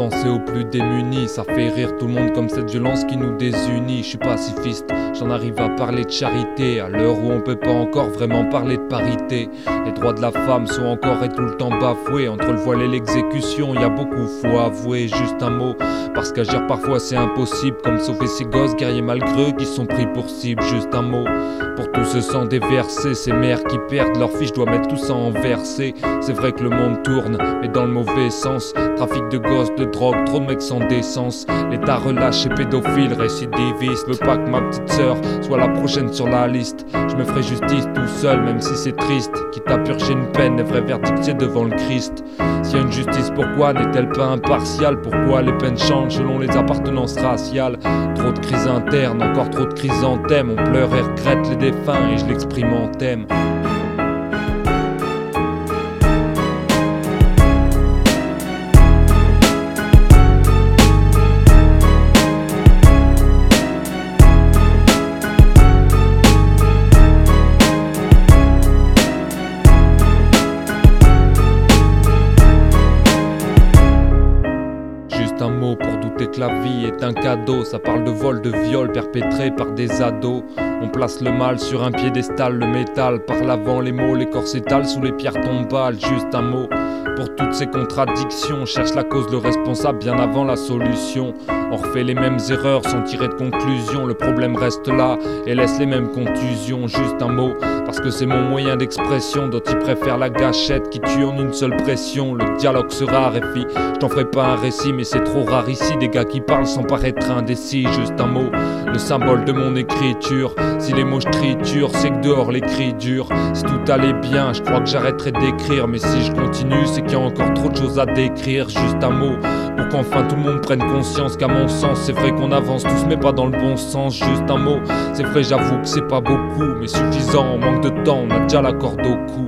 penser aux plus démunis. Ça fait rire tout le monde comme cette violence qui nous désunit. Je suis pacifiste, j'en arrive à parler de charité à l'heure où on peut pas encore vraiment parler de parité. Les droits de la femme sont encore et tout le temps bafoués. Entre le voile et l'exécution, y a beaucoup, faut avouer. Juste un mot, parce qu'agir parfois c'est impossible. Comme sauver ces gosses guerriers malgreux qui sont pris pour cible. Juste un mot, pour tous ce sang déversé. Ces mères qui perdent leur fille, je dois mettre tout ça en versé. C'est vrai que le monde tourne, mais dans le mauvais sens. Trafic de gosses, de drogue, trop de mecs sans décence. L'État relâché, pédophile, récidiviste. Veux pas que ma petite sœur soit la prochaine sur la liste. Je me ferai justice tout seul, même si c'est triste. Quitte à purger une peine, les vrais verdicts c'est devant le Christ. S'il y a une justice, pourquoi n'est-elle pas impartiale? Pourquoi les peines changent selon les appartenances raciales? Trop de crises internes, encore trop de crises en thème. On pleure et regrette les défunts et je l'exprime en thème. Un mot pour douter que la vie est un cadeau. Ça parle de vol, de viol perpétrés par des ados. On place le mal sur un piédestal, le métal par l'avant, les mots, les corps s'étalent sous les pierres tombales. Juste un mot pour toutes ces contradictions. On cherche la cause, le responsable bien avant la solution. On refait les mêmes erreurs sans tirer de conclusion. Le problème reste là et laisse les mêmes contusions. Juste un mot, parce que c'est mon moyen d'expression. D'autres y préfèrent la gâchette qui tue en une seule pression. Le dialogue se raréfie, je t'en ferai pas un récit, mais c'est trop rare ici des gars qui parlent sans paraître indécis. Juste un mot, le symbole de mon écriture. Si les mots je triture, c'est que dehors l'écrit dure. Si tout allait bien, je crois que j'arrêterais d'écrire. Mais si je continue, c'est qu'il y a encore trop de choses à décrire. Juste un mot, pour qu'enfin tout le monde prenne conscience qu'à mon sens, c'est vrai qu'on avance tous mais pas dans le bon sens. Juste un mot, c'est vrai j'avoue que c'est pas beaucoup, mais suffisant, on manque de temps, on a déjà la corde au cou.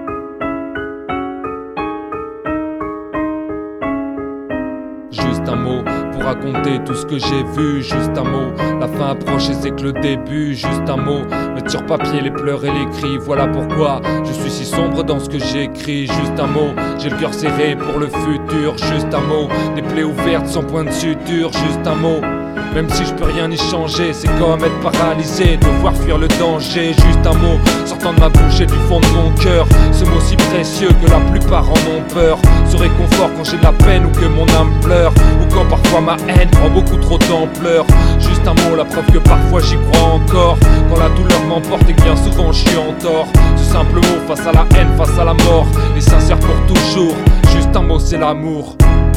Juste un mot pour raconter tout ce que j'ai vu. Juste un mot, la fin approche et c'est que le début. Juste un mot, mettre sur papier les pleurs et les cris. Voilà pourquoi je suis si sombre dans ce que j'écris. Juste un mot, j'ai le cœur serré pour le futur. Juste un mot, des plaies ouvertes sans point de suture. Juste un mot, même si je peux rien y changer, c'est comme être paralysé, devoir fuir le danger. Juste un mot, sortant de ma bouche et du fond de mon cœur. Ce mot si précieux que la plupart en ont peur. Ce réconfort quand j'ai de la peine ou que mon âme pleure. Ou quand parfois ma haine prend beaucoup trop d'ampleur. Juste un mot, la preuve que parfois j'y crois encore. Quand la douleur m'emporte et que bien souvent je suis en tort. Ce simple mot face à la haine, face à la mort. Et sincère pour toujours, juste un mot c'est l'amour.